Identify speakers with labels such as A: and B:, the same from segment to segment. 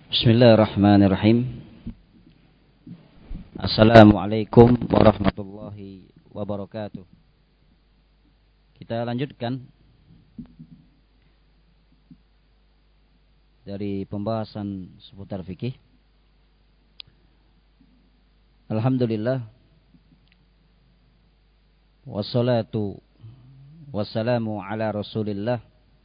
A: Bismillahirrahmanirrahim. Assalamualaikum warahmatullahi wabarakatuh. Kita lanjutkan dari pembahasan seputar fikih. Alhamdulillah, wassalatu wassalamu ala Rasulillah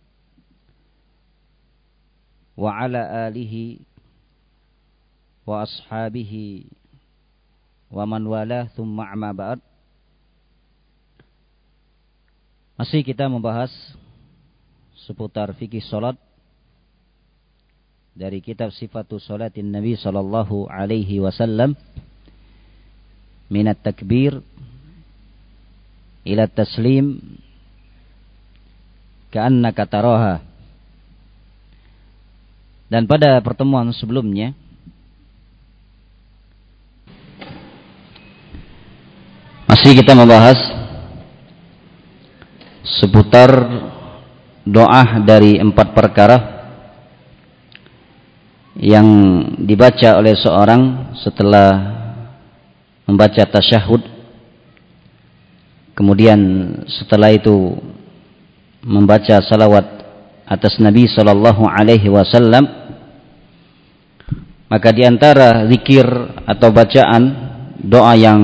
A: wa ala alihi wa ashabihi wa man wala thumma amma ba'd. Masih kita membahas seputar fikih salat dari kitab Sifatus Salatin Nabi sallallahu alaihi wasallam, minat takbir ila taslim ka'annaka taraha. Dan pada pertemuan sebelumnya masih kita membahas seputar doa dari 4 perkara yang dibaca oleh seorang setelah membaca tasyahud, kemudian setelah itu membaca salawat atas Nabi sallallahu alaihi wasallam. Maka di antara zikir atau bacaan doa yang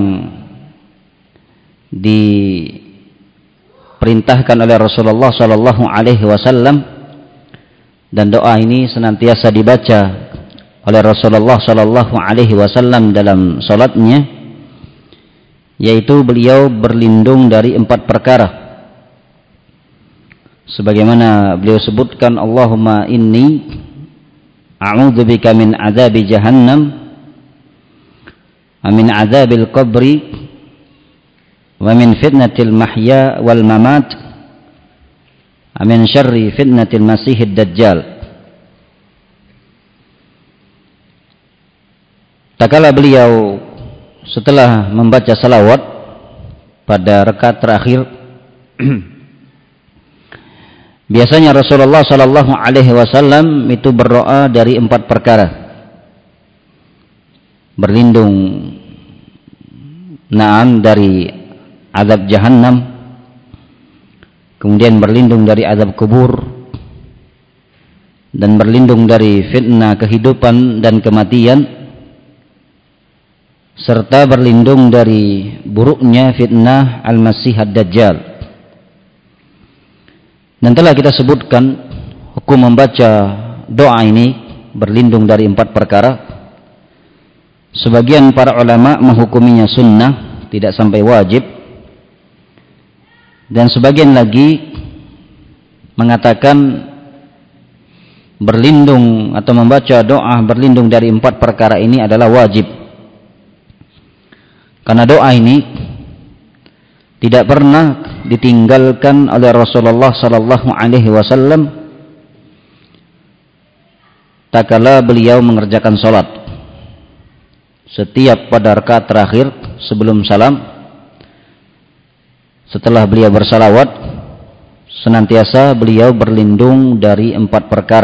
A: diperintahkan oleh Rasulullah sallallahu alaihi wasallam, dan doa ini senantiasa dibaca oleh Rasulullah sallallahu alaihi wasallam dalam salatnya, yaitu beliau berlindung dari 4 perkara. Sebagaimana beliau sebutkan, Allahumma inni a'udzubika min azabi jahannam wa min azabil qabri wa min fitnatil mahya wal mamat wa min syarri fitnatil masihid dajjal. Tatkala beliau setelah membaca salawat pada rakaat terakhir, biasanya Rasulullah sallallahu alaihi wasallam itu berdoa dari 4 perkara. Berlindung dari azab jahannam, kemudian berlindung dari azab kubur, dan berlindung dari fitnah kehidupan dan kematian, serta berlindung dari buruknya fitnah al-masih ad-dajjal. Dan telah kita sebutkan hukum membaca doa ini berlindung dari 4 perkara. Sebagian para ulama menghukuminya sunnah, tidak sampai wajib, dan sebagian lagi mengatakan berlindung atau membaca doa berlindung dari 4 perkara ini adalah wajib, karena doa ini tidak pernah ditinggalkan oleh Rasulullah sallallahu alaihi wasallam tatkala beliau mengerjakan salat. Setiap pada rakaat terakhir sebelum salam, setelah beliau bersalawat, senantiasa beliau berlindung dari 4 perkara.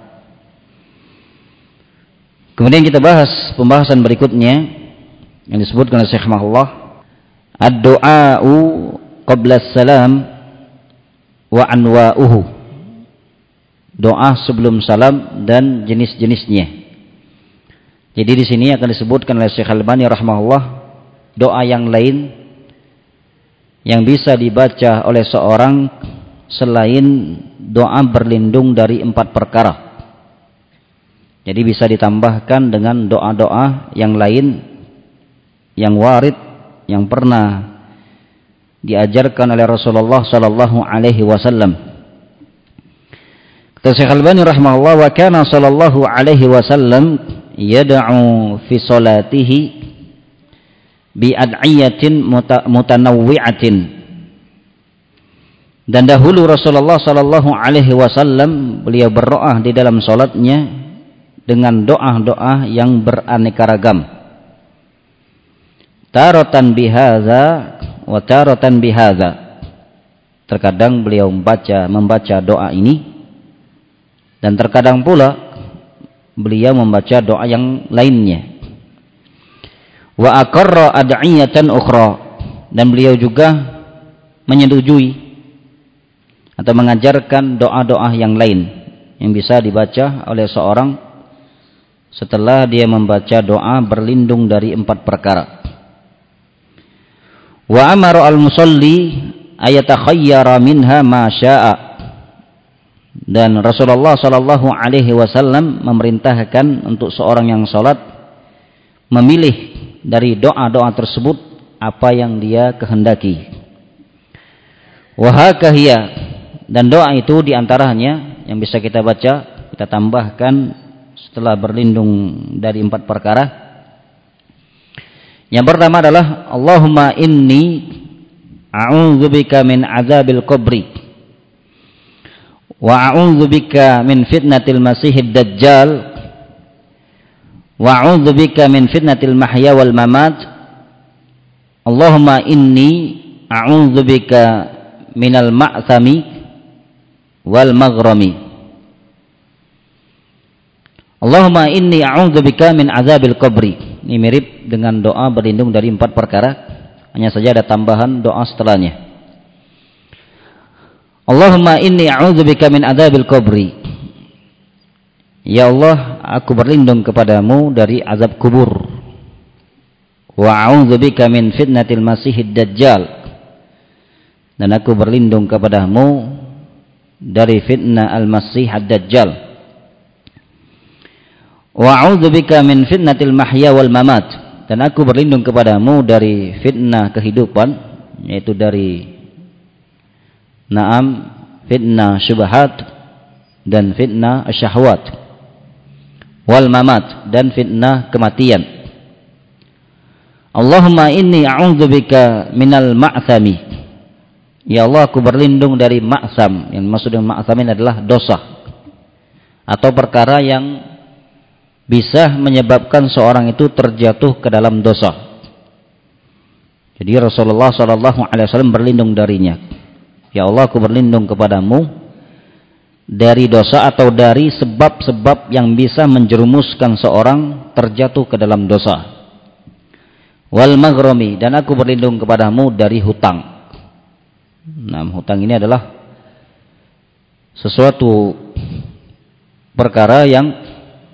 A: Kemudian kita bahas pembahasan berikutnya yang disebutkan oleh Syekh Mahullah, ad-du'a'u qabla salam wa anwa'uhu. Doa sebelum salam dan jenis-jenisnya. Jadi di sini akan disebutkan oleh Syekh Al-Albani rahimahullah doa yang lain yang bisa dibaca oleh seorang selain doa berlindung dari 4 perkara. Jadi bisa ditambahkan dengan doa-doa yang lain yang warid, yang pernah diajarkan oleh Rasulullah sallallahu alaihi wasallam. Kata Syekh Al-Albani rahimahullah, wa kana sallallahu alaihi wasallam yad'u fi salatihi bi ad'iyatin mutanawwi'atin. Dan dahulu Rasulullah sallallahu alaihi wasallam beliau berdoa di dalam salatnya dengan doa-doa yang beraneka ragam. Taratan bihadza wa taratan bihadza. Terkadang beliau membaca doa ini, dan terkadang pula beliau membaca doa yang lainnya. Wa aqarra ad'iyatan ukhra, dan beliau juga menyetujui atau mengajarkan doa-doa yang lain yang bisa dibaca oleh seorang setelah dia membaca doa berlindung dari 4 perkara. Wa amara al-musalli ayatakhayyara minha ma syaa, dan Rasulullah sallallahu alaihi wasallam memerintahkan untuk seorang yang salat memilih dari doa-doa tersebut apa yang dia kehendaki. Wa hakahiyya, dan doa itu diantaranya yang bisa kita baca, kita tambahkan setelah berlindung dari 4 perkara. Yang pertama adalah Allahumma inni a'udzubika min azabil qabri wa a'udzubika min fitnatil masihid dajjal wa a'udzubika min fitnatil mahya wal mamat. Allahumma inni a'udzubika minal ma'thami wal maghrami. Allahumma inni a'udzubika min azabil qabri. Ini mirip dengan doa berlindung dari 4 perkara, hanya saja ada tambahan doa setelahnya. Allahumma inni a'udzubika min azabil qabri. Ya Allah, aku berlindung kepadamu dari azab kubur. Wa a'udzubika min fitnatil masihid dajjal, dan aku berlindung kepadamu dari fitnah al-masih ad-dajjal. Wa a'udzubika min fitnatil mahya wal mamat, dan aku berlindung kepadamu dari fitnah kehidupan, yaitu dari fitnah syubhat dan fitnah syahwat, wal mamat, dan fitnah kematian. Allahumma inni a'udzubika minal ma'thami. Ya Allah, aku berlindung dari ma'tham. Yang maksud dengan ma'tham ini adalah dosa atau perkara yang bisa menyebabkan seorang itu terjatuh ke dalam dosa. Jadi Rasulullah SAW berlindung darinya. Ya Allah, aku berlindung kepadamu dari dosa atau dari sebab-sebab yang bisa menjerumuskan seorang terjatuh ke dalam dosa. Wal maghrami, dan aku berlindung kepadamu dari hutang. Nah, hutang ini adalah sesuatu perkara yang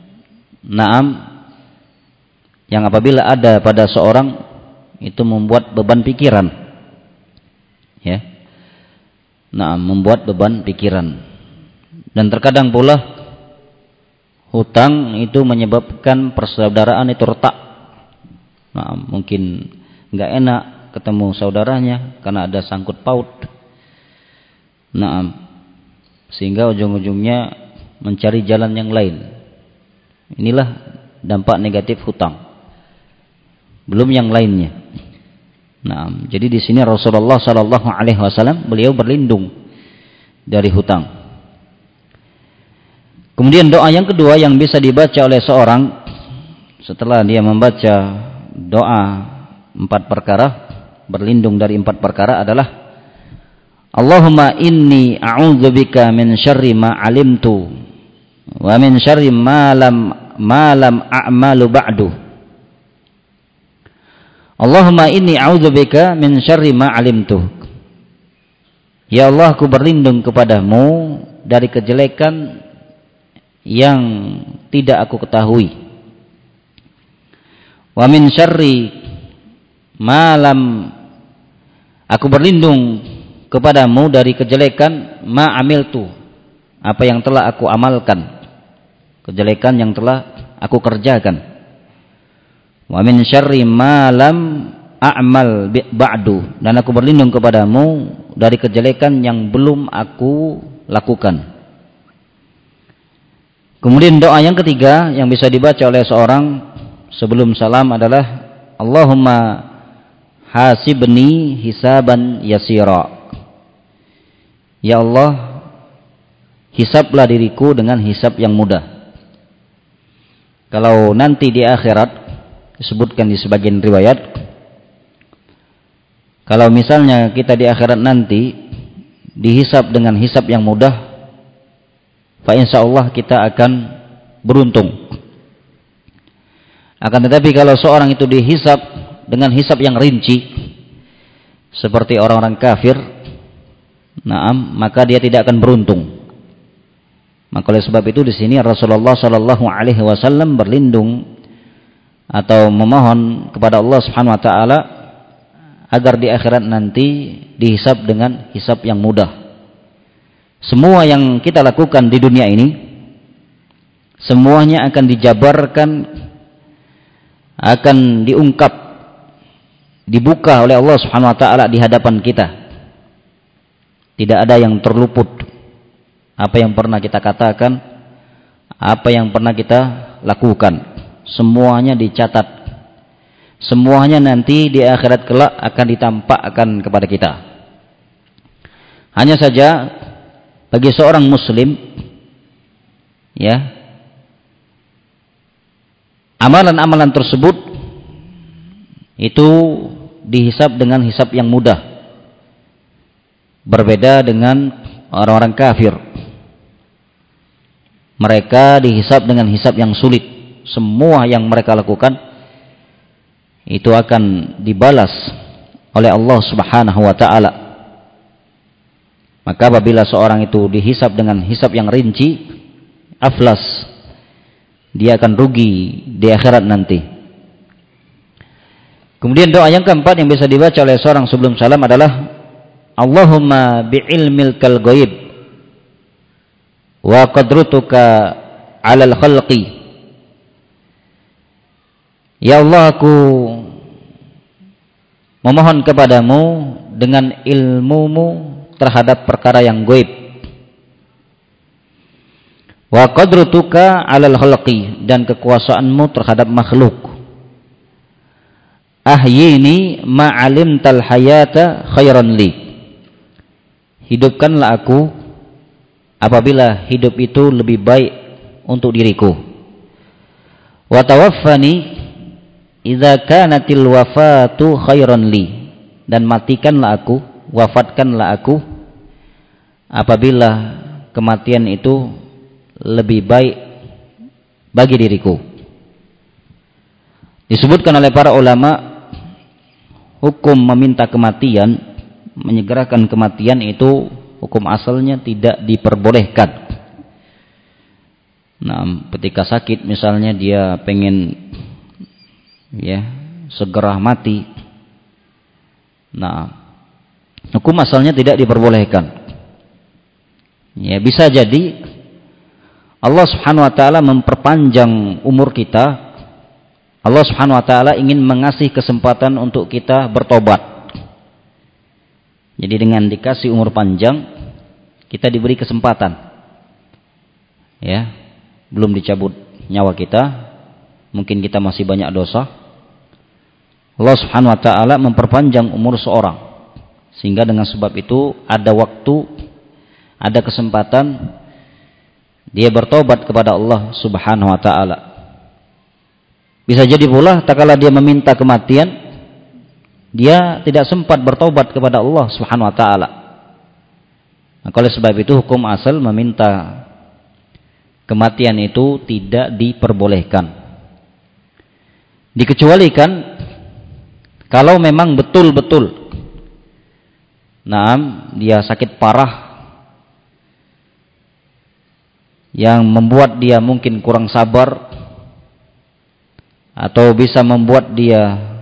A: yang apabila ada pada seorang itu membuat beban pikiran, ya. Membuat beban pikiran. Dan terkadang pula hutang itu menyebabkan persaudaraan itu retak. Mungkin enggak enak ketemu saudaranya karena ada sangkut paut. Sehingga ujung-ujungnya mencari jalan yang lain. Inilah dampak negatif hutang. Belum yang lainnya. Jadi di sini Rasulullah sallallahu alaihi wasallam beliau berlindung dari hutang. Kemudian doa yang kedua yang bisa dibaca oleh seorang setelah dia membaca doa 4 perkara, berlindung dari 4 perkara adalah Allahumma inni a'udzubika min syarri ma 'alimtu wa min syarri ma lam a'malu ba'du. Allahumma inni a'udzubika min syarri ma 'alimtu. Ya Allah, aku berlindung kepadamu dari kejelekan yang tidak aku ketahui. Wa min syarri ma lam, aku berlindung kepadamu dari kejelekan ma amiltu, apa yang telah aku amalkan, kejelekan yang telah aku kerjakan. Wa min syarri ma lam a'mal ba'du, dan aku berlindung kepadamu dari kejelekan yang belum aku lakukan. Kemudian doa yang ketiga yang bisa dibaca oleh seorang sebelum salam adalah Allahumma hasibni hisaban yasira. Ya Allah, hisablah diriku dengan hisab yang mudah. Kalau nanti di akhirat, disebutkan di sebagian riwayat, kalau misalnya kita di akhirat nanti dihisab dengan hisab yang mudah, fa insyaallah kita akan beruntung. Akan tetapi kalau seorang itu dihisab dengan hisab yang rinci seperti orang-orang kafir, maka dia tidak akan beruntung. Maka oleh sebab itu di sini Rasulullah Shallallahu Alaihi Wasallam berlindung atau memohon kepada Allah Subhanahu Wa Taala agar di akhirat nanti dihisab dengan hisab yang mudah. Semua yang kita lakukan di dunia ini, semuanya akan dijabarkan, akan diungkap, dibuka oleh Allah Subhanahu Wa Taala di hadapan kita. Tidak ada yang terluput. Apa yang pernah kita katakan, apa yang pernah kita lakukan, semuanya dicatat. Semuanya nanti di akhirat kelak akan ditampakkan kepada kita. Hanya saja bagi seorang muslim, ya, amalan-amalan tersebut itu dihisab dengan hisab yang mudah. Berbeda dengan orang-orang kafir. Mereka dihisab dengan hisab yang sulit. Semua yang mereka lakukan itu akan dibalas oleh Allah Subhanahu wa taala. Maka apabila seorang itu dihisab dengan hisab yang rinci, aflas, dia akan rugi di akhirat nanti. Kemudian doa yang keempat yang bisa dibaca oleh seorang sebelum salam adalah Allahumma bi'ilmil kal ghaib wa qadrutuka 'alal khalqi. Ya Allah, aku memohon kepadamu dengan ilmumu terhadap perkara yang gaib. Wa qadrutuka 'alal khalqi, dan kekuasaanmu terhadap makhluk. Ahyini ma'alimtal hayata khairan li. Hidupkanlah aku apabila hidup itu lebih baik untuk diriku. Wa tawaffani idza kanatil wafatu khairan li, dan matikanlah aku, wafatkanlah aku apabila kematian itu lebih baik bagi diriku. Disebutkan oleh para ulama, hukum meminta kematian, menyegerakan kematian itu hukum asalnya tidak diperbolehkan. Nah, ketika sakit misalnya dia pengen segera mati. Nah, hukum asalnya tidak diperbolehkan. Ya, bisa jadi Allah Subhanahu wa taala memperpanjang umur kita. Allah Subhanahu wa taala ingin mengasih kesempatan untuk kita bertobat. Jadi dengan dikasih umur panjang, kita diberi kesempatan. Ya, belum dicabut nyawa kita, mungkin kita masih banyak dosa. Allah Subhanahu wa taala memperpanjang umur seorang, sehingga dengan sebab itu ada waktu, ada kesempatan dia bertobat kepada Allah Subhanahu wa taala. Bisa jadi pula tatkala dia meminta kematian, dia tidak sempat bertobat kepada Allah Subhanahu wa taala. Maka oleh sebab itu hukum asal meminta kematian itu tidak diperbolehkan. Dikecualikan kalau memang betul-betul dia sakit parah yang membuat dia mungkin kurang sabar, atau bisa membuat dia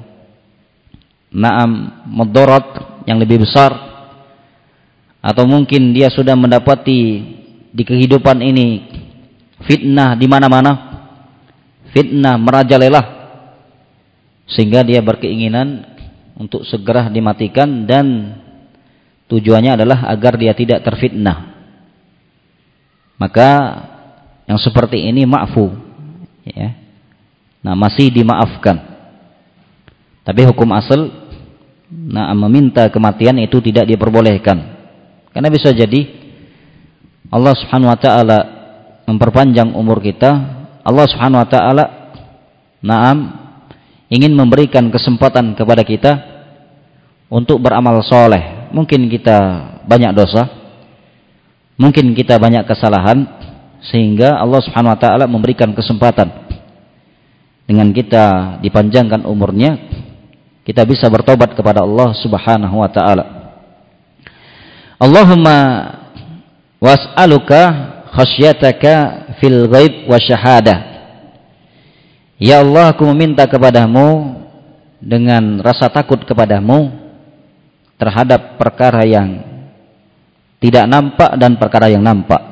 A: mudarat yang lebih besar, atau mungkin dia sudah mendapati di kehidupan ini fitnah di mana-mana, fitnah merajalela, sehingga dia berkeinginan untuk segera dimatikan, dan tujuannya adalah agar dia tidak terfitnah. Maka yang seperti ini ma'fu, ya. Nah, masih dimaafkan. Tapi hukum asal meminta kematian itu tidak diperbolehkan. Karena bisa jadi Allah Subhanahu wa taala memperpanjang umur kita. Allah Subhanahu wa taala ingin memberikan kesempatan kepada kita untuk beramal soleh. Mungkin kita banyak dosa, mungkin kita banyak kesalahan, sehingga Allah Subhanahu wa taala memberikan kesempatan. dengan kita dipanjangkan umurnya, kita bisa bertobat kepada Allah Subhanahu wa taala. Allahumma was'aluka khasyataka fil ghaib wa syahadah. Ya Allah, aku meminta kepadamu dengan rasa takut kepadamu terhadap perkara yang tidak nampak dan perkara yang nampak.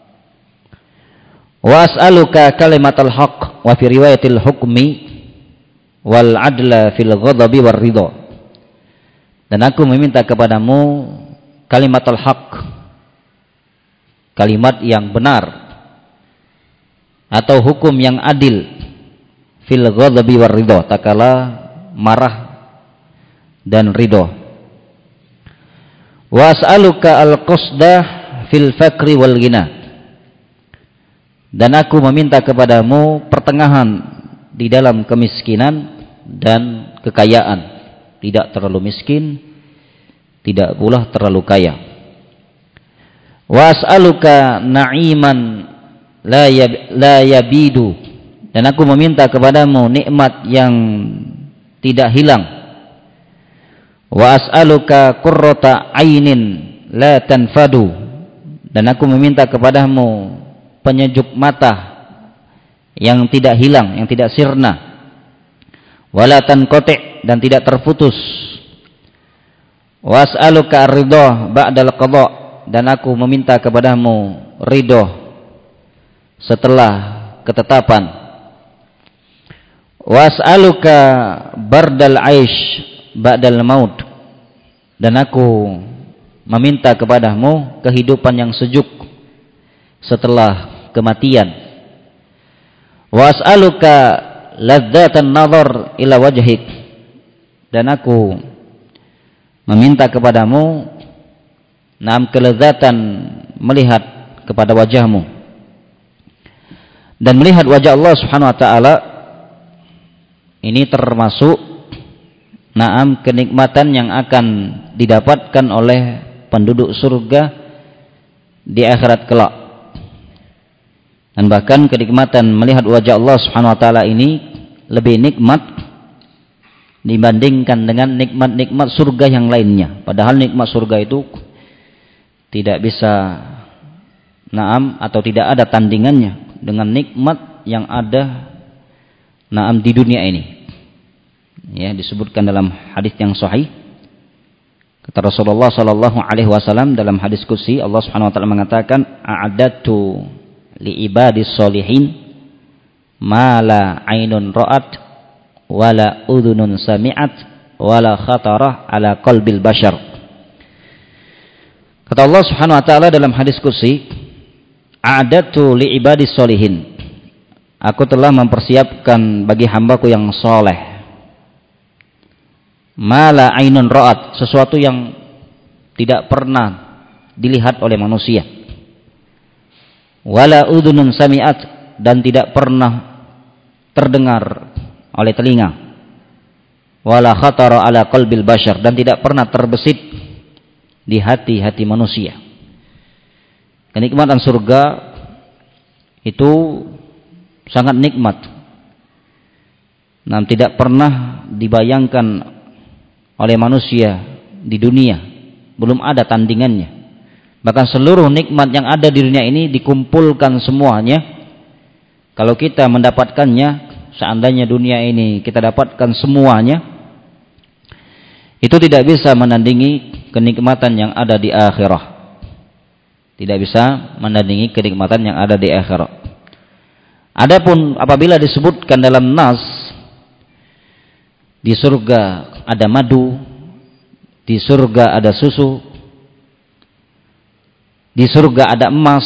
A: Wa as'aluka kalimatal haqq wa fi riwayatil hukmi wal adla fil ghadabi war ridha. Dan aku meminta kepadamu kalimatul haqq, kalimat yang benar atau hukum yang adil, fil ghadabi war ridha, takala marah dan ridha. Wa as'aluka al-qasda fil fakri wal ghina. Dan aku meminta kepadamu pertengahan di dalam kemiskinan dan kekayaan, tidak terlalu miskin, tidak pula terlalu kaya. Wa as'aluka na'iman la yabidu. Dan aku meminta kepadamu nikmat yang tidak hilang. Wa as'aluka qurrata ainin la tanfadu. Dan aku meminta kepadamu penyejuk mata yang tidak hilang, yang tidak sirna. Wala tanqati', dan tidak terputus. Wa as'aluka ar-ridha ba'dal qada'. Dan aku meminta kepadamu ridho setelah ketetapan. Wa as'aluka bardal aish ba'dal maut. Dan aku meminta kepadamu kehidupan yang sejuk setelah kematian. Wa as'aluka ladzatan nazar ila wajhik. Dan aku meminta kepadamu kelezatan melihat kepada wajahmu. Dan melihat wajah Allah Subhanahu wa taala ini termasuk kenikmatan yang akan didapatkan oleh penduduk surga di akhirat kelak. Dan bahkan kenikmatan melihat wajah Allah Subhanahu wa taala ini lebih nikmat dibandingkan dengan nikmat-nikmat surga yang lainnya. Padahal nikmat surga itu tidak bisa atau tidak ada tandingannya dengan nikmat yang ada di dunia ini. Ya, disebutkan dalam hadis yang sahih, kata Rasulullah sallallahu alaihi wasallam dalam hadis qudsi, Allah Subhanahu wa taala mengatakan, a'adatu li ibadis sholihin ma la ainun ra'at wala udhunun sami'at wala khatarah ala qalbil bashar. Kata Allah Subhanahu wa taala dalam hadis qudsi, a'adatu li ibadis sholihin, aku telah mempersiapkan bagi hambaku yang soleh, mala ainun ra'at, sesuatu yang tidak pernah dilihat oleh manusia, wala udhunun sami'at, dan tidak pernah terdengar oleh telinga, wala khatara ala qalbil bashar, dan tidak pernah terbesit di hati-hati manusia. Kenikmatan surga itu sangat nikmat. Tidak pernah dibayangkan oleh manusia di dunia, belum ada tandingannya. Bahkan seluruh nikmat yang ada di dunia ini dikumpulkan semuanya, kalau kita mendapatkannya, seandainya dunia ini kita dapatkan semuanya, itu tidak bisa menandingi kenikmatan yang ada di akhirah. Tidak bisa menandingi kenikmatan yang ada di akhirat. Adapun apabila disebutkan dalam nas, di surga ada madu, di surga ada susu, di surga ada emas,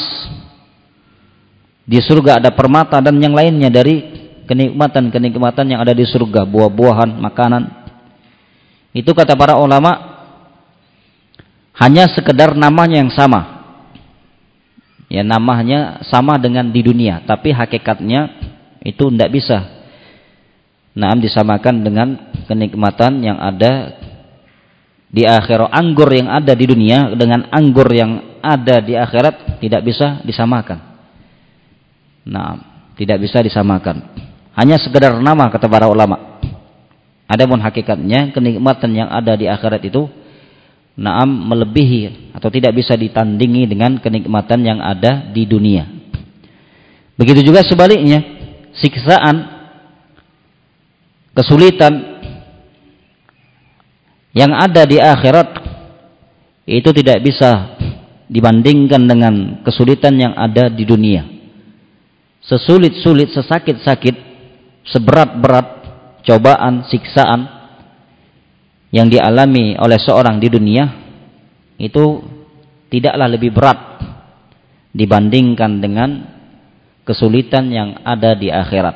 A: di surga ada permata dan yang lainnya dari kenikmatan-kenikmatan yang ada di surga, buah-buahan, makanan. Itu kata para ulama hanya sekedar namanya yang sama. Ya, namanya sama dengan di dunia, tapi hakikatnya itu tidak bisa disamakan dengan kenikmatan yang ada di akhirat. Anggur yang ada di dunia dengan anggur yang ada di akhirat tidak bisa disamakan. Tidak bisa disamakan. hanya sekedar nama kata para ulama. Adapun hakikatnya kenikmatan yang ada di akhirat itu melebihi atau tidak bisa ditandingi dengan kenikmatan yang ada di dunia. Begitu juga sebaliknya, siksaan, kesulitan yang ada di akhirat itu tidak bisa dibandingkan dengan kesulitan yang ada di dunia. Sesulit-sulit, sesakit-sakit, seberat-berat cobaan, siksaan yang dialami oleh seorang di dunia itu tidaklah lebih berat dibandingkan dengan kesulitan yang ada di akhirat.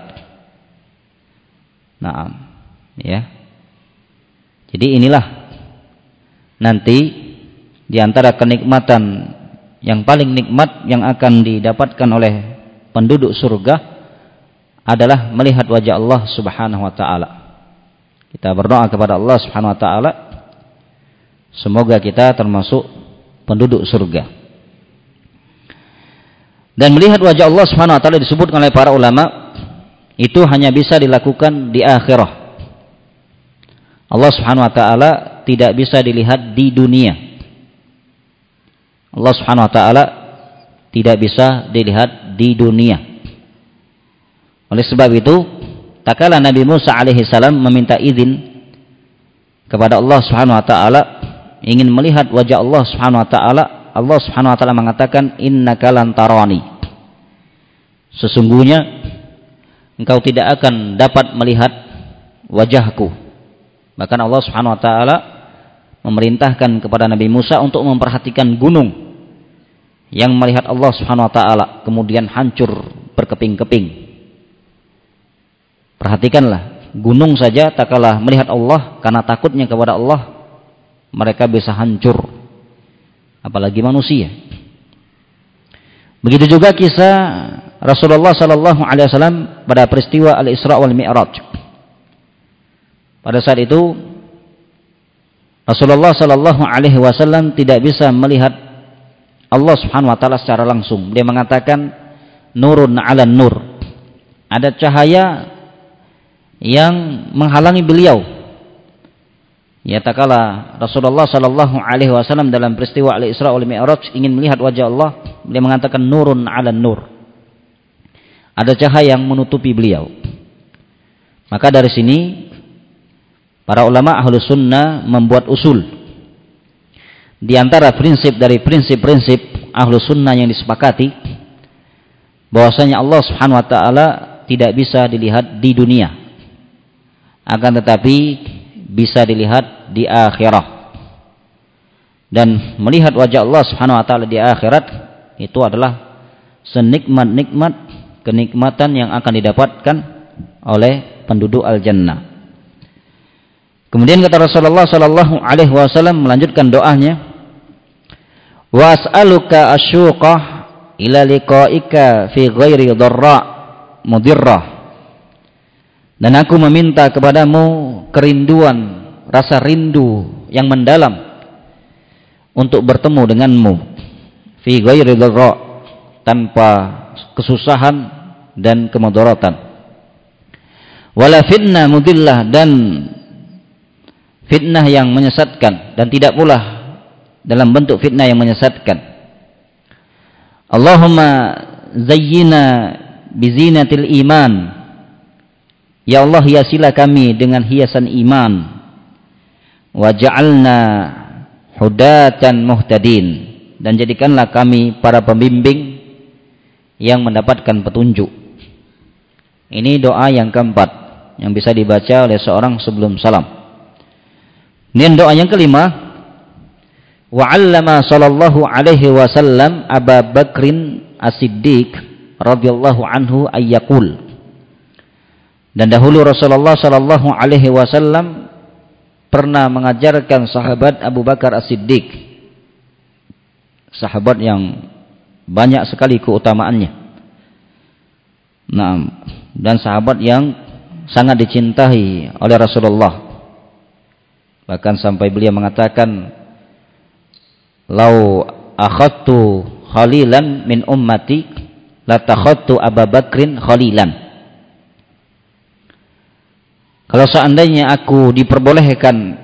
A: Nah, ya. Jadi inilah nanti di antara kenikmatan yang paling nikmat yang akan didapatkan oleh penduduk surga adalah melihat wajah Allah Subhanahu wa taala. Kita berdoa kepada Allah Subhanahu wa taala semoga kita termasuk penduduk surga. Dan melihat wajah Allah Subhanahu wa taala disebutkan oleh para ulama itu hanya bisa dilakukan di akhirah. Allah Subhanahu wa taala tidak bisa dilihat di dunia. Allah Subhanahu wa taala tidak bisa dilihat di dunia. Oleh sebab itu, tak kala Nabi Musa alaihi salam meminta izin kepada Allah Subhanahu wa taala ingin melihat wajah Allah Subhanahu wa taala, Allah Subhanahu wa taala mengatakan innaka lan tarani. Sesungguhnya engkau tidak akan dapat melihat wajahku. Bahkan Allah Subhanahu wa taala memerintahkan kepada Nabi Musa untuk memperhatikan gunung yang melihat Allah Subhanahu wa taala kemudian hancur berkeping-keping. Perhatikanlah, gunung saja tak kalah melihat Allah karena takutnya kepada Allah, mereka bisa hancur. Apalagi manusia. Begitu juga kisah Rasulullah sallallahu alaihi wasallam pada peristiwa Al-Isra wal Mi'raj. Pada saat itu Rasulullah sallallahu alaihi wasallam tidak bisa melihat Allah Subhanahu wa taala secara langsung. Dia mengatakan nurun 'ala nur. Ada cahaya yang menghalangi beliau. Ya, tak kala Rasulullah sallallahu alaihi wasallam dalam peristiwa Al-Isra wal Mi'raj ingin melihat wajah Allah, dia mengatakan nurun 'ala nur. Ada cahaya yang menutupi beliau. Maka dari sini para ulama Ahlus Sunnah membuat usul. Di antara prinsip dari prinsip-prinsip Ahlus Sunnah yang disepakati bahwasanya Allah Subhanahu wa taala tidak bisa dilihat di dunia, akan tetapi bisa dilihat di akhirat. Dan melihat wajah Allah Subhanahu wa taala di akhirat itu adalah senikmat-nikmat kenikmatan yang akan didapatkan oleh penduduk al-jannah. Kemudian kata Rasulullah sallallahu alaihi wasallam melanjutkan doanya, wa as'aluka asyuqah ila liqa'ika fi ghairi dharra mudirrah. Dan aku meminta kepadamu kerinduan, rasa rindu yang mendalam untuk bertemu denganmu fi ghairi dharra, tanpa kesusahan dan kemudaratan. Wala fitnah mudillah, dan fitnah yang menyesatkan, dan tidak pula dalam bentuk fitnah yang menyesatkan. Allahumma zayyina bizinatil iman. Ya Allah, hiasilah kami dengan hiasan iman. Waj'alna hudatan muhtadin, dan jadikanlah kami para pembimbing yang mendapatkan petunjuk. Ini doa yang keempat yang bisa dibaca oleh seorang sebelum salam. Dan doa yang kelima, wa 'allama sallallahu alaihi wasallam Abu Bakrin As-Siddiq radhiyallahu anhu ayyaqul. Dan dahulu Rasulullah sallallahu alaihi wasallam pernah mengajarkan sahabat Abu Bakar As-Siddiq, sahabat yang banyak sekali keutamaannya. Nah, dan sahabat yang sangat dicintai oleh Rasulullah. Bahkan sampai beliau mengatakan, "Lau akhadtu khalilan min ummati la takhadtu Abu Bakrin khalilan." Kalau seandainya aku diperbolehkan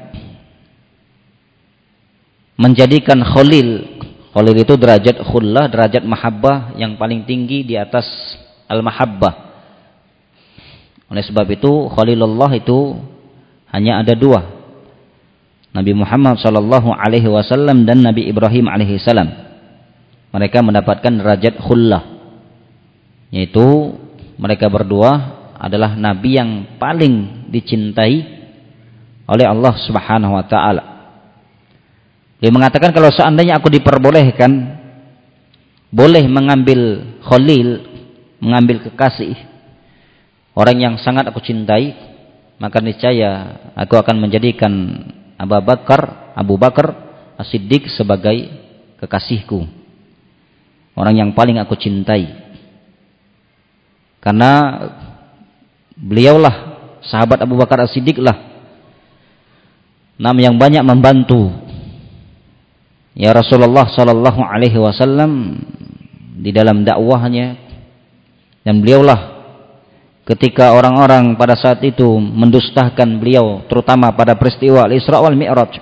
A: menjadikan khalil itu derajat khullah, derajat mahabbah yang paling tinggi di atas al-mahabbah. Oleh sebab itu khalilullah itu hanya ada dua, Nabi Muhammad sallallahu alaihi wasallam dan Nabi Ibrahim alaihi salam. Mereka mendapatkan derajat khullah, yaitu mereka berdua adalah nabi yang paling dicintai oleh Allah Subhanahu wa taala. Dia mengatakan kalau seandainya aku diperbolehkan boleh mengambil khalil, mengambil kekasih, orang yang sangat aku cintai, maka niscaya aku akan menjadikan Abu Bakar As-Siddiq sebagai kekasihku, orang yang paling aku cintai. Karena beliaulah, sahabat Abu Bakar As-Siddiq lah, yang banyak membantu ya Rasulullah sallallahu alaihi wasallam di dalam dakwahnya, dan beliaulah ketika orang-orang pada saat itu mendustakan beliau, terutama pada peristiwa Al-Isra wal Mi'raj.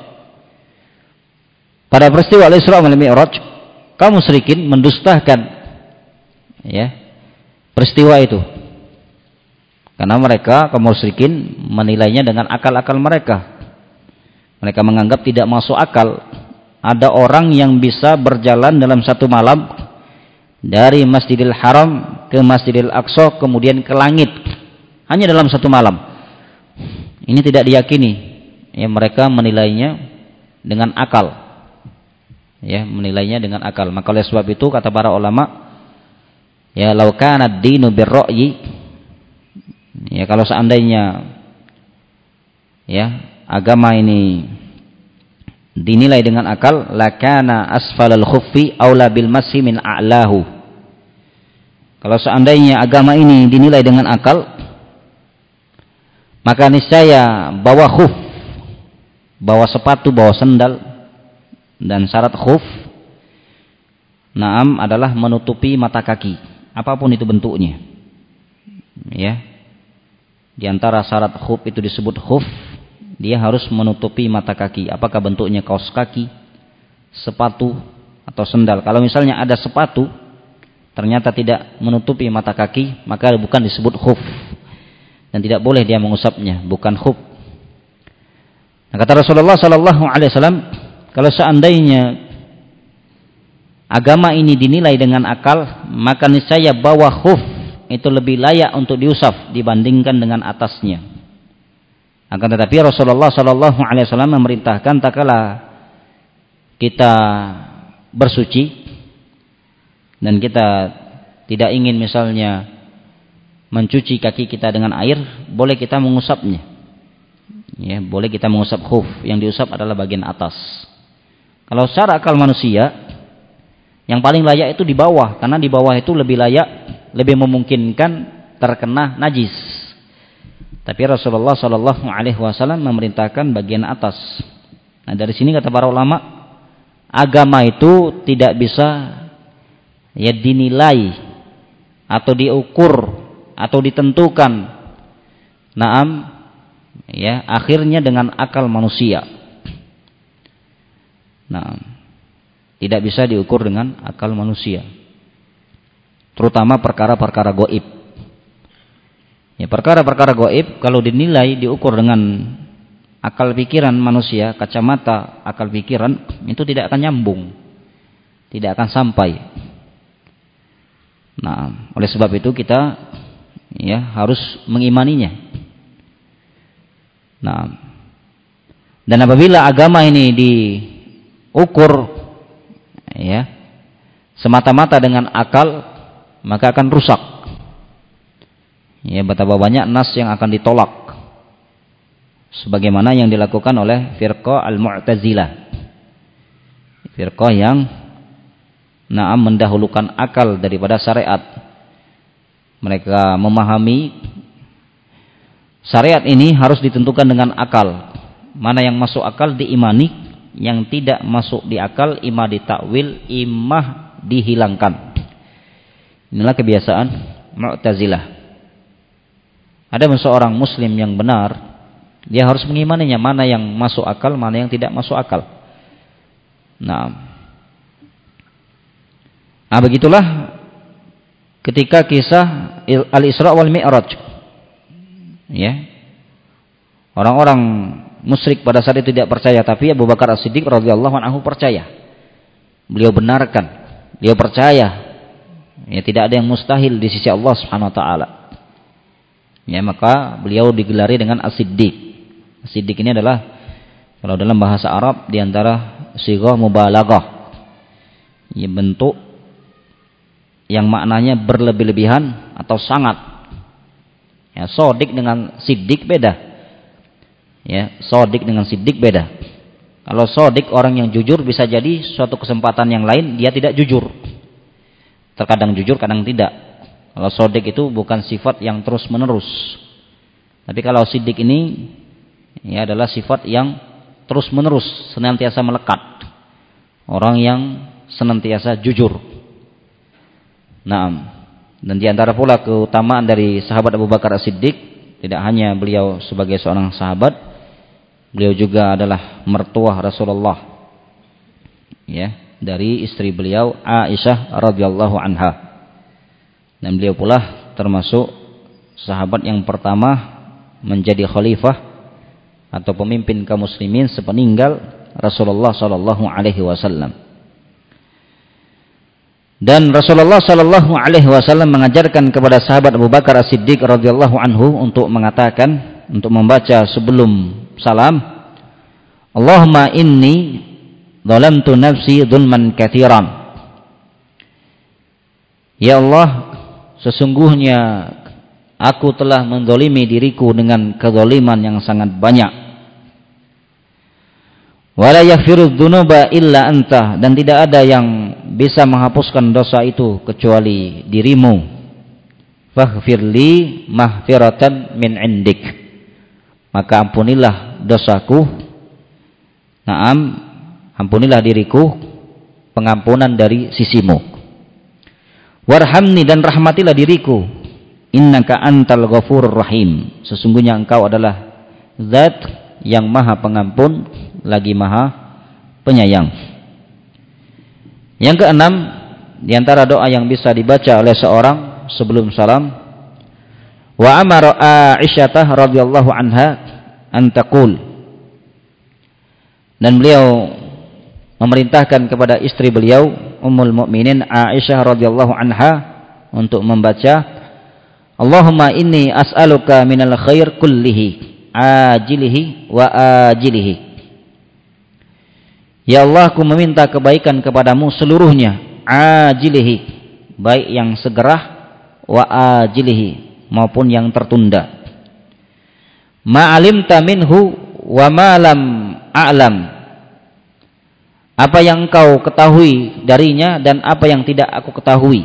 A: Pada peristiwa Al-Isra wal Mi'raj, kaum musyrikin mendustakan ya peristiwa itu. Karena mereka, kaum musyrikin, menilainya dengan akal-akal mereka. Mereka menganggap tidak masuk akal ada orang yang bisa berjalan dalam satu malam dari Masjidil Haram ke Masjidil Aqsa kemudian ke langit hanya dalam satu malam. Ini tidak diyakini. Ya, mereka menilainya dengan akal. Ya, menilainya dengan akal. Maka oleh sebab itu kata para ulama, ya law kana ad-dinu bir-ra'yi, ya kalau seandainya ya agama ini dinilai dengan akal, lakana asfalal khuffi aula bil masi min a'lahu. Kalau seandainya agama ini dinilai dengan akal, maka niscaya bawah khuf, bawah sepatu, bawah sandal, dan syarat khuf adalah menutupi mata kaki, apapun itu bentuknya. Ya. Di antara syarat khuf itu disebut khuf, dia harus menutupi mata kaki. Apakah bentuknya kaos kaki, sepatu, atau sendal. Kalau misalnya ada sepatu ternyata tidak menutupi mata kaki, maka bukan disebut khuf, dan tidak boleh dia mengusapnya, bukan khuf. Nah, kata Rasulullah sallallahu alaihi wasallam, kalau seandainya agama ini dinilai dengan akal, maka niscaya bawah khuf itu lebih layak untuk diusap dibandingkan dengan atasnya. Akan tetapi Rasulullah sallallahu alaihi wasallam memerintahkan tatkala kita bersuci dan kita tidak ingin misalnya mencuci kaki kita dengan air, boleh kita mengusapnya. Ya, boleh kita mengusap khuf, yang diusap adalah bagian atas. Kalau secara akal manusia, yang paling layak itu di bawah, karena di bawah itu lebih layak, lebih memungkinkan terkena najis. Tapi Rasulullah sallallahu alaihi wasallam memerintahkan bagian atas. Nah, dari sini kata para ulama, agama itu tidak bisa ya dinilai atau diukur atau ditentukan ya akhirnya dengan akal manusia. Tidak bisa diukur dengan akal manusia, terutama perkara-perkara gaib. Ya, perkara-perkara gaib kalau dinilai, diukur dengan akal pikiran manusia, kacamata akal pikiran, itu tidak akan nyambung, tidak akan sampai. Nah, oleh sebab itu kita ya harus mengimaninya. Nah, dan apabila agama ini diukur ya semata-mata dengan akal, maka akan rusak. Ya, betapa banyak nas yang akan ditolak, sebagaimana yang dilakukan oleh firqah al-Mu'tazilah, firqah yang mendahulukan akal daripada syariat. Mereka memahami syariat ini harus ditentukan dengan akal, mana yang masuk akal diimani, yang tidak masuk di akal imah ditakwil, imah dihilangkan. Inilah kebiasaan Mu'tazilah. Ada seorang muslim yang benar, Dia harus mengimaninya, mana yang masuk akal, mana yang tidak masuk akal. Nah, begitulah ketika kisah Al-Isra wal Mi'raj. Ya. Orang-orang musyrik pada saat itu tidak percaya, tapi Abu Bakar As-Siddiq radhiyallahu anhu percaya. Beliau benarkan, beliau percaya. Ya, tidak ada yang mustahil di sisi Allah Subhanahu wa taala. Ya, maka beliau digelari dengan As-Siddiq. As-Siddiq ini adalah kalau dalam bahasa Arab di antara sighah mubalaghah. Ya, bentuk yang maknanya berlebih-lebihan atau sangat. Ya, sodik dengan siddiq beda. Ya, sodik dengan siddiq beda. Kalau sodik orang yang jujur, bisa jadi suatu kesempatan yang lain dia tidak jujur. Terkadang jujur, kadang tidak. Kalau sodik itu bukan sifat yang terus menerus. Tapi kalau siddiq ini ya adalah sifat yang terus menerus, senantiasa melekat. Orang yang senantiasa jujur. Naam. Dan di antara pula keutamaan dari sahabat Abu Bakar As-Siddiq, tidak hanya beliau sebagai seorang sahabat, beliau juga adalah mertua Rasulullah. Ya, dari istri beliau Aisyah radhiyallahu anha. Dan beliau pula termasuk sahabat yang pertama menjadi khalifah atau pemimpin kaum muslimin sepeninggal Rasulullah sallallahu alaihi wasallam. Dan Rasulullah sallallahu alaihi wasallam mengajarkan kepada sahabat Abu Bakar As-Siddiq radhiyallahu anhu untuk mengatakan, untuk membaca sebelum salam, Allahumma inni zalamtu nafsi dzulman katsiran. Ya Allah, sesungguhnya aku telah menzalimi diriku dengan kezaliman yang sangat banyak. Wala yaghfiru dzunuba illa anta, dan tidak ada yang bisa menghapuskan dosa itu kecuali dirimu. Faghfirli maghfiratan min indik, maka ampunilah dosaku. Naam, ampunilah diriku pengampunan dari sisimu. Warhamni, dan rahmatilah diriku. Innaka antal ghafurur rahim, sesungguhnya engkau adalah zat yang maha pengampun lagi maha penyayang. Yang keenam, di antara doa yang bisa dibaca oleh seorang sebelum salam, wa amara Aisyah radhiyallahu anha an taqul, dan beliau memerintahkan kepada istri beliau Ummul Mukminin Aisyah radhiyallahu anha untuk membaca, Allahumma inni as'aluka minal khair kullihi ajilihi wa ajilihi. Ya Allah, aku meminta kebaikan kepadamu seluruhnya, ajilihi, baik yang segera, wa ajilihi, maupun yang tertunda. Ma'alimta minhu wa ma lam a'lam, apa yang engkau ketahui darinya dan apa yang tidak aku ketahui.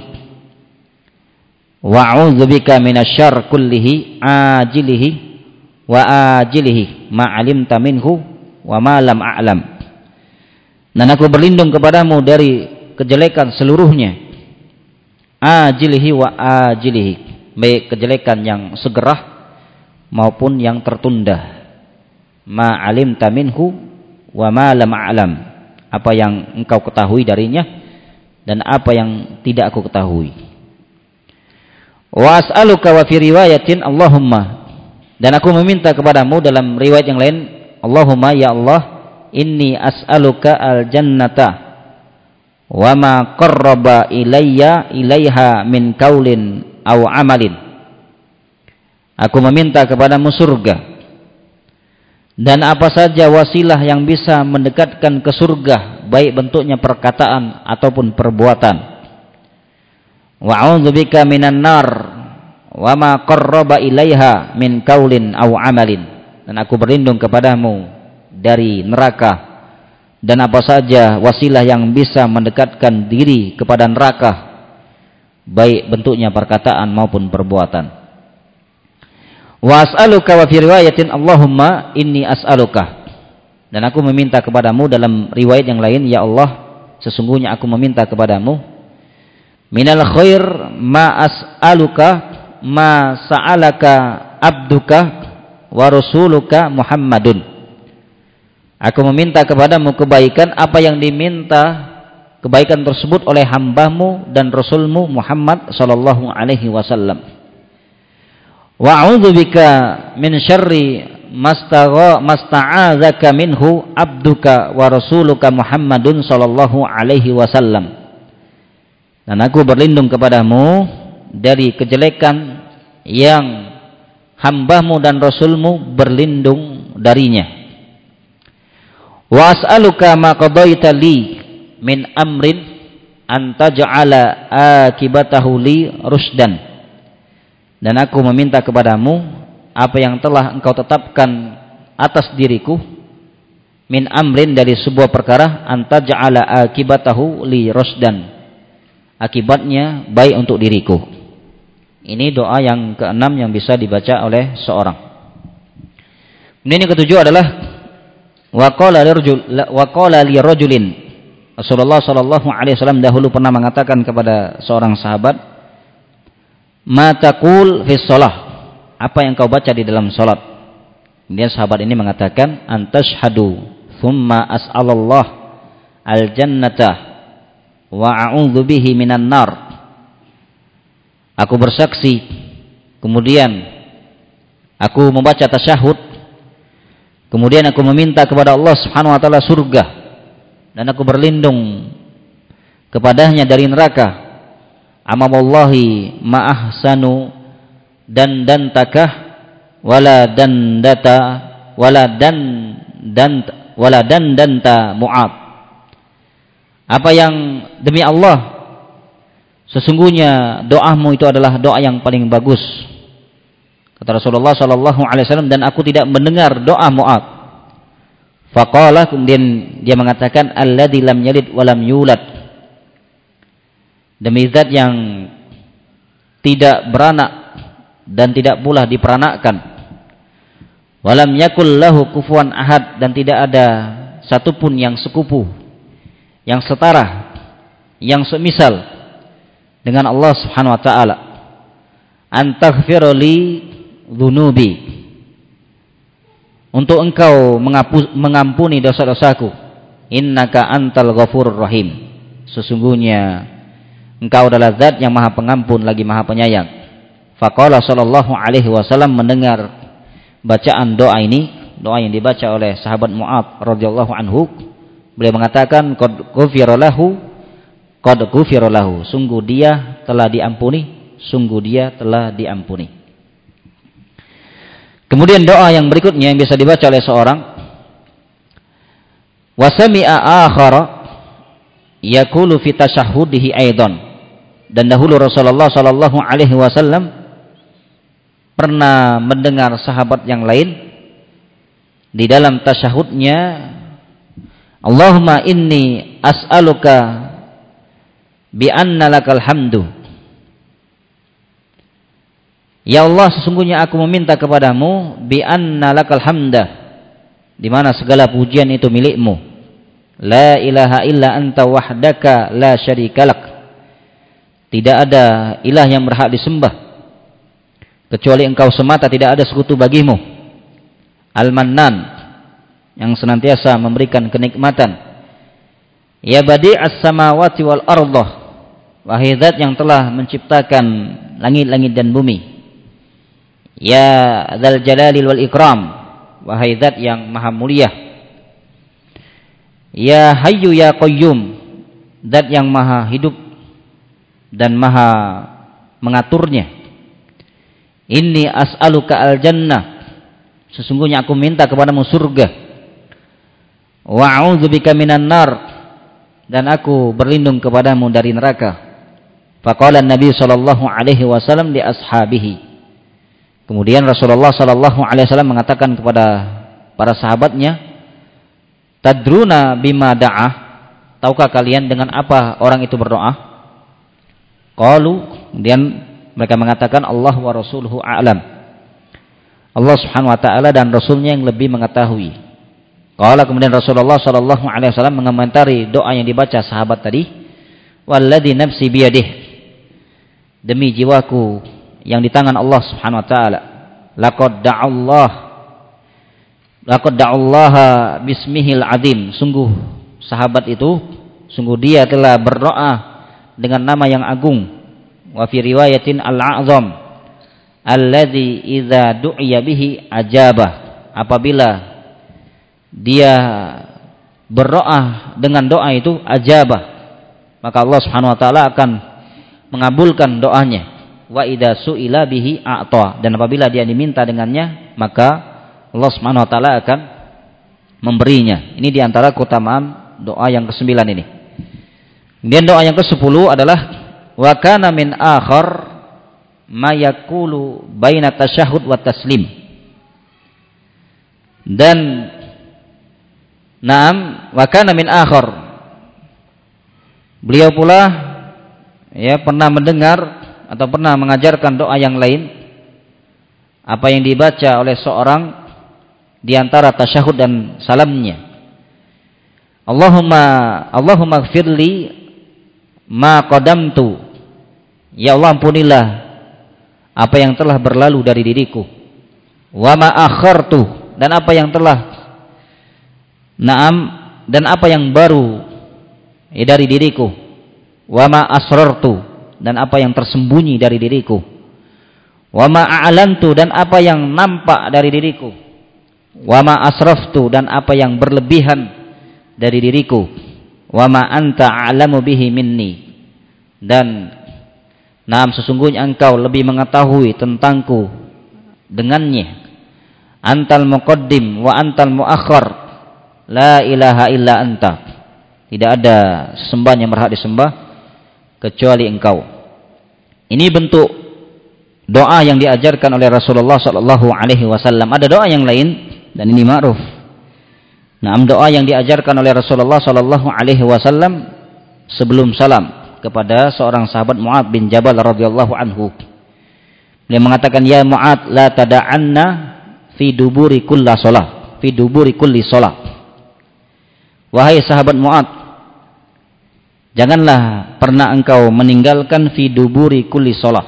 A: Wa'udzubika minasyarr kullihi ajilihi wa ajilihi ma'alimta minhu wa ma lam a'lam. Dan aku berlindung kepadamu dari kejelekan seluruhnya, ajilihi wa ajilihi, baik kejelekan yang segera maupun yang tertunda. Ma'alimta minhu wa ma lam a'lam, apa yang engkau ketahui darinya dan apa yang tidak aku ketahui. Wa as'aluka wa fi riwayatin Allahumma, dan aku meminta kepadamu dalam riwayat yang lain, Allahumma, ya Allah, inni as'aluka al-jannata wa ma qarraba ilayya ilaiha min qaulin aw amalin. Aku meminta kepadamu surga dan apa saja wasilah yang bisa mendekatkan ke surga, baik bentuknya perkataan ataupun perbuatan. Wa a'udzubika minan nar wa ma qarraba ilaiha min qaulin aw amalin, dan aku berlindung kepadamu dari neraka dan apa saja wasilah yang bisa mendekatkan diri kepada neraka, baik bentuknya perkataan maupun perbuatan. Wa as'aluka wa fi riwayatin Allahumma inni as'aluka, dan aku meminta kepadamu dalam riwayat yang lain, ya Allah, sesungguhnya aku meminta kepadamu minal khair ma as'aluka ma sa'alaka abduka wa rasuluka Muhammadun. Aku meminta kepadamu kebaikan apa yang diminta kebaikan tersebut oleh hambamu dan rasulmu Muhammad sallallahu alaihi wasallam. Wa a'udzubika min syarri masta'adzaka minhu abduka wa rasuluka Muhammadun sallallahu alaihi wasallam. Dan aku berlindung kepadamu dari kejelekan yang hambamu dan rasulmu berlindung darinya. Wa as'aluka ma qadaita li min amrin an taj'ala akibatahu li rusdan. Dan aku meminta kepadamu apa yang telah engkau tetapkan atas diriku min amrin dari sebuah perkara an taj'ala akibatahu li rusdan, akibatnya baik untuk diriku. Ini doa yang keenam yang bisa dibaca oleh seorang. Ini yang ketujuh adalah wa qala li rajulin. Rasulullah sallallahu alaihi wasallam dahulu pernah mengatakan kepada seorang sahabat, "Ma taqul fi shalah?" Apa yang kau baca di dalam salat? Kemudian sahabat ini mengatakan, "Antashhadu thumma as'alallah al-jannata wa a'udzu bihi minan nar." Aku bersaksi, kemudian aku membaca tasyahud, kemudian aku meminta kepada Allah Subhanahu wa taala surga, dan aku berlindung kepadanya dari neraka. Amallahi ma ahsanu dandantakah wala dandanta Mu'ad. Apa yang demi Allah, sesungguhnya doamu itu adalah doa yang paling bagus, kata Rasulullah sallallahu alaihi wasallam, dan aku tidak mendengar doa Mu'ad. Faqala, kemudian dia mengatakan, alladzi lam yalid wa lam yulad, demi zat yang tidak beranak dan tidak pula diperanakkan, walam yakul lahu kufuwan ahad, dan tidak ada satupun yang sekupu, yang setara, yang semisal dengan Allah Subhanahu wa taala. Antaghfir li dzunubi, untuk engkau mengampuni dosa-dosaku. Innaka antal ghafurur rahim, sesungguhnya engkau adalah zat yang maha pengampun lagi maha penyayang. Faqala sallallahu alaihi wasallam mendengar bacaan doa ini, doa yang dibaca oleh sahabat Mu'ad radhiyallahu anhu, beliau mengatakan, qad ghufira lahu, sungguh dia telah diampuni, sungguh dia telah diampuni. Kemudian doa yang berikutnya yang bisa dibaca oleh seorang, wa sami'a akhara yaqulu fi tasyahhudihi aidan, dan dahulu Rasulullah sallallahu alaihi wasallam pernah mendengar sahabat yang lain di dalam tasyahudnya, Allahumma inni as'aluka bi anna lakal hamdu, ya Allah, sesungguhnya aku meminta kepadamu bi anna lakal hamda, di mana segala pujian itu milikmu, la ilaha illa anta wahdaka la syarikalak, tidak ada ilah yang berhak disembah kecuali engkau semata, tidak ada sekutu bagimu, al-mannan, yang senantiasa memberikan kenikmatan, ya badi'as samawati wal ardah, wahai zat yang telah menciptakan langit-langit dan bumi, ya dzal jalali wal ikram, wahai zat yang maha mulia, ya hayyu ya qayyum, zat yang maha hidup dan maha mengaturnya, inni as'aluka al jannah, sesungguhnya aku minta kepadamu surga, wa a'udzubika minan nar, dan aku berlindung kepadamu dari neraka. Faqala Nabi sallallahu alaihi wasallam li ashabihi, kemudian Rasulullah sallallahu alaihi wasallam mengatakan kepada para sahabatnya, tadruna bima da'ah, tahukah kalian dengan apa orang itu berdoa? Qalu, kemudian mereka mengatakan, Allah wa rasuluhu a'lam, Allah Subhanahu wa taala dan rasulnya yang lebih mengetahui. Qala, kemudian Rasulullah sallallahu alaihi wasallam mengomentari doa yang dibaca sahabat tadi, walladzi nafsi biyadihi, demi jiwaku yang di tangan Allah Subhanahu wa taala, laqad da'allah laqad da'allaha bismihil azim, sungguh sahabat itu, sungguh dia telah berdoa dengan nama yang agung. Wa fi riwayatin al-a'zam alladzi idza du'iya bihi ajabah, apabila dia berdoa dengan doa itu ajabah, maka Allah Subhanahu wa taala akan mengabulkan doanya. Wa idza su'ila bihi a'ta, dan apabila dia diminta dengannya maka Allah Subhanahu wa taala akan memberinya. Ini diantara keutamaan doa yang ke-9 ini. Kemudian doa yang ke-10 adalah wa kana min akhar ma yaqulu baina tasyahhud wa taslim. Dan na'am wa kana min akhar, beliau pula ya pernah mendengar atau pernah mengajarkan doa yang lain, apa yang dibaca oleh seorang di antara tasyahud dan salamnya. Allahumma gfirli ma qadamtu, ya Allah ampunilah apa yang telah berlalu dari diriku. Wa ma akhartu, dan apa yang telah dan apa yang baru dari diriku. Wa ma asrartu, dan apa yang tersembunyi dari diriku. Wa ma a'lantu, dan apa yang nampak dari diriku. Wa ma asraftu, dan apa yang berlebihan dari diriku. Wa ma anta a'lamu bihi minni, dan sesungguhnya engkau lebih mengetahui tentangku dengannya. Antal muqaddim wa antal muakhir, la ilaha illa anta, tidak ada sembahan yang berhak disembah kecuali engkau. Ini bentuk doa yang diajarkan oleh Rasulullah sallallahu alaihi wasallam. Ada doa yang lain dan ini ma'ruf. Doa yang diajarkan oleh Rasulullah sallallahu alaihi wasallam sebelum salam kepada seorang sahabat Mu'adz bin Jabal radhiyallahu anhu. Beliau mengatakan, ya Mu'adz, la tada'anna fi duburi kulli shalah, fi duburi kulli shalah. Wahai sahabat Mu'adz, janganlah pernah engkau meninggalkan fi duburi kulli shalah,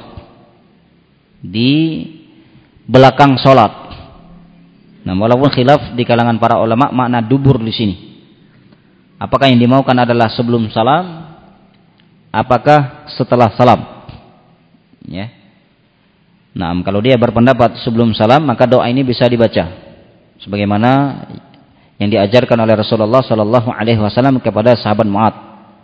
A: di belakang salat. Walaupun khilaf di kalangan para ulama makna dubur di sini. Apakah yang dimaukan adalah sebelum salam, apakah setelah salam? Ya. Kalau dia berpendapat sebelum salam, maka doa ini bisa dibaca sebagaimana yang diajarkan oleh Rasulullah sallallahu alaihi wasallam kepada sahabat Mu'adz.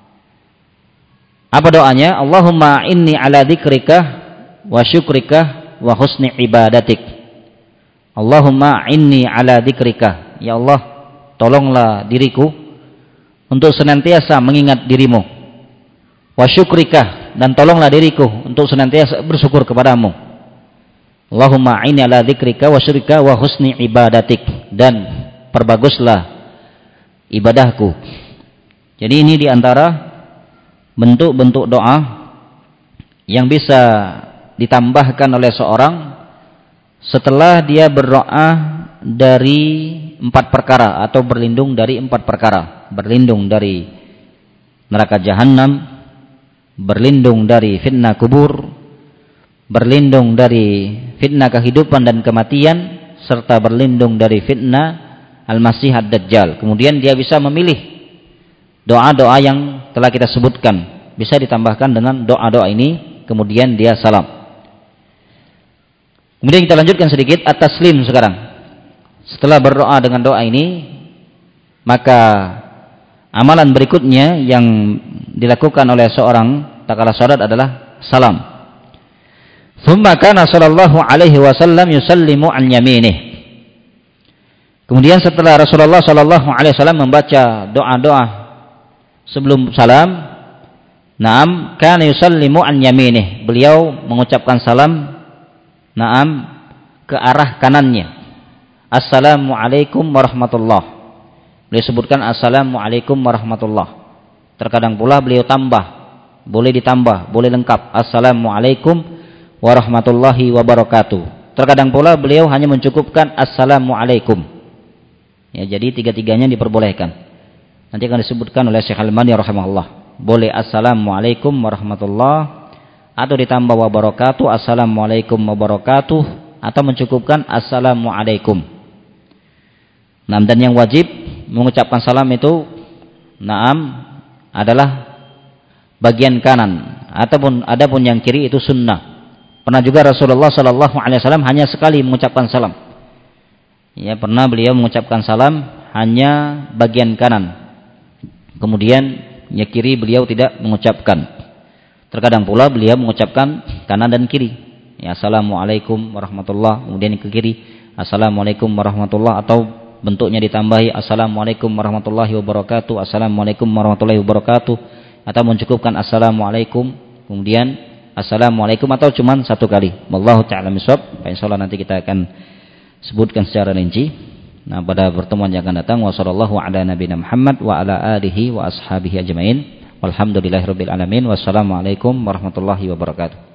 A: Apa doanya? Allahumma inni ala dzikrika wa syukrika wa husni ibadatik. Allahumma inni ala dzikrika, ya Allah tolonglah diriku untuk senantiasa mengingat dirimu. Wa syukrika, dan tolonglah diriku untuk senantiasa bersyukur kepadamu. Allahumma inni ala dzikrika wa syukrika wa husni ibadatik, dan perbaguslah ibadahku. Jadi ini diantara bentuk-bentuk doa yang bisa ditambahkan oleh seorang setelah dia berdoa dari 4 perkara atau berlindung dari 4 perkara. Berlindung dari neraka jahanam, berlindung dari fitnah kubur, berlindung dari fitnah kehidupan dan kematian, serta berlindung dari fitnah al-masih ad-dajjal. Kemudian dia bisa memilih doa-doa yang telah kita sebutkan, bisa ditambahkan dengan doa-doa ini, kemudian dia salam. Kemudian kita lanjutkan sedikit at-taslim sekarang. Setelah berdoa dengan doa ini, maka amalan berikutnya yang dilakukan oleh seorang tatkala salat adalah salam. Tsumma kana sallallahu alaihi wasallam yusallimu an yaminih. Kemudian setelah Rasulullah sallallahu alaihi wasallam membaca doa-doa sebelum salam, kana yusallimu an yaminih. Beliau mengucapkan salam ke arah kanannya. Assalamualaikum warahmatullahi. Beliau sebutkan assalamualaikum warahmatullahi. Terkadang pula beliau tambah, boleh ditambah, boleh lengkap, assalamualaikum warahmatullahi wabarakatuh. Terkadang pula beliau hanya mencukupkan assalamualaikum. Ya, jadi tiga-tiganya diperbolehkan. Nanti akan disebutkan oleh Syekh Al-Albani rahimahullah. Boleh assalamualaikum warahmatullahi, atau ditambah wabarakatuh, assalamualaikum wabarakatuh, atau mencukupkan assalamualaikum. Nah, dan yang wajib mengucapkan salam itu adalah bagian kanan, adapun yang kiri itu sunnah. Pernah juga Rasulullah sallallahu alaihi wasallam hanya sekali mengucapkan salam. Ya, pernah beliau mengucapkan salam hanya bagian kanan. Kemudian yang kiri beliau tidak mengucapkan. Terkadang pula beliau mengucapkan kanan dan kiri. Ya, assalamualaikum warahmatullahi, kemudian ke kiri assalamualaikum warahmatullahi, atau bentuknya ditambahi assalamualaikum warahmatullahi wabarakatuh, assalamualaikum warahmatullahi wabarakatuh, atau mencukupkan assalamualaikum kemudian assalamualaikum, atau cuman satu kali. Wallahu ta'ala bishawab. Insyaallah nanti kita akan sebutkan secara rinci pada pertemuan yang akan datang. Wa sallallahu ala nabiyina Muhammad wa ala alihi wa ashabihi ajmain. Walhamdulillahirabbil alamin. Wassalamualaikum warahmatullahi wabarakatuh.